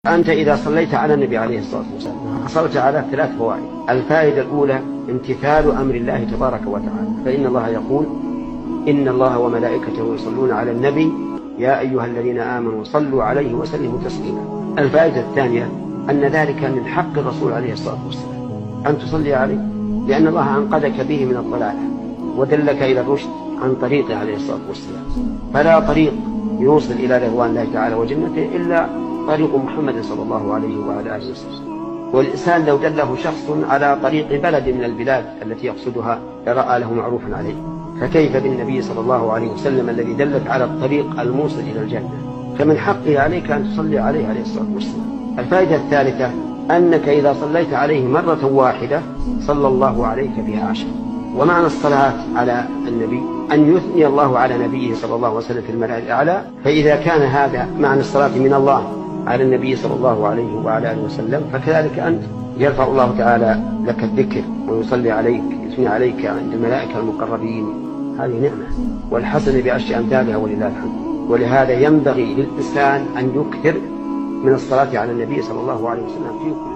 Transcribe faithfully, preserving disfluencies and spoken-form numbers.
أنت إذا صليت على النبي عليه الصلاة والسلام حصلت على ثلاث فوائد. الفائدة الأولى امتثال أمر الله تبارك وتعالى، فإن الله يقول: إن الله وملائكته يصلون على النبي يا أيها الذين آمنوا صلوا عليه وسلموا تسليما. الفائدة الثانية أن ذلك من حق الرسول عليه الصلاة والسلام أن تصلي عليه، لأن الله أنقذك به من الضلال ودلك إلى الرشد عن طريقه عليه الصلاة والسلام. فلا طريق يوصل إلى رضوان الله تعالى وجنته إلا طريق محمد صلى الله عليه وعلى آله وسلم. والإنسان لو دله شخص على طريق بلد من البلاد التي يقصدها لرأى له معروفا عليه، فكيف بالنبي صلى الله عليه وسلم الذي دلك على الطريق الموصل إلى الجنة؟ فمن حقه عليك أن تصلي عليه عليه الصلاة والسلام. الفائدة الثالثة أنك إذا صليت عليه مرة واحدة صلى الله عليك بها عشر. ومعنى الصلاة على النبي أن يثني الله على نبيه صلى الله عليه وسلم في الملأ الأعلى، فإذا كان هذا معنى الصلاة من الله على النبي صلى الله عليه وعلى آله وسلم، فكذلك أنت يرفع الله تعالى لك الذكر ويصلي عليك يثني عليك عند الملائكة المقربين. هذه نعمة، والحسن بعشر أمثالها ولله الحمد. ولهذا ينبغي للإنسان أن يكثر من الصلاة على النبي صلى الله عليه وسلم في كل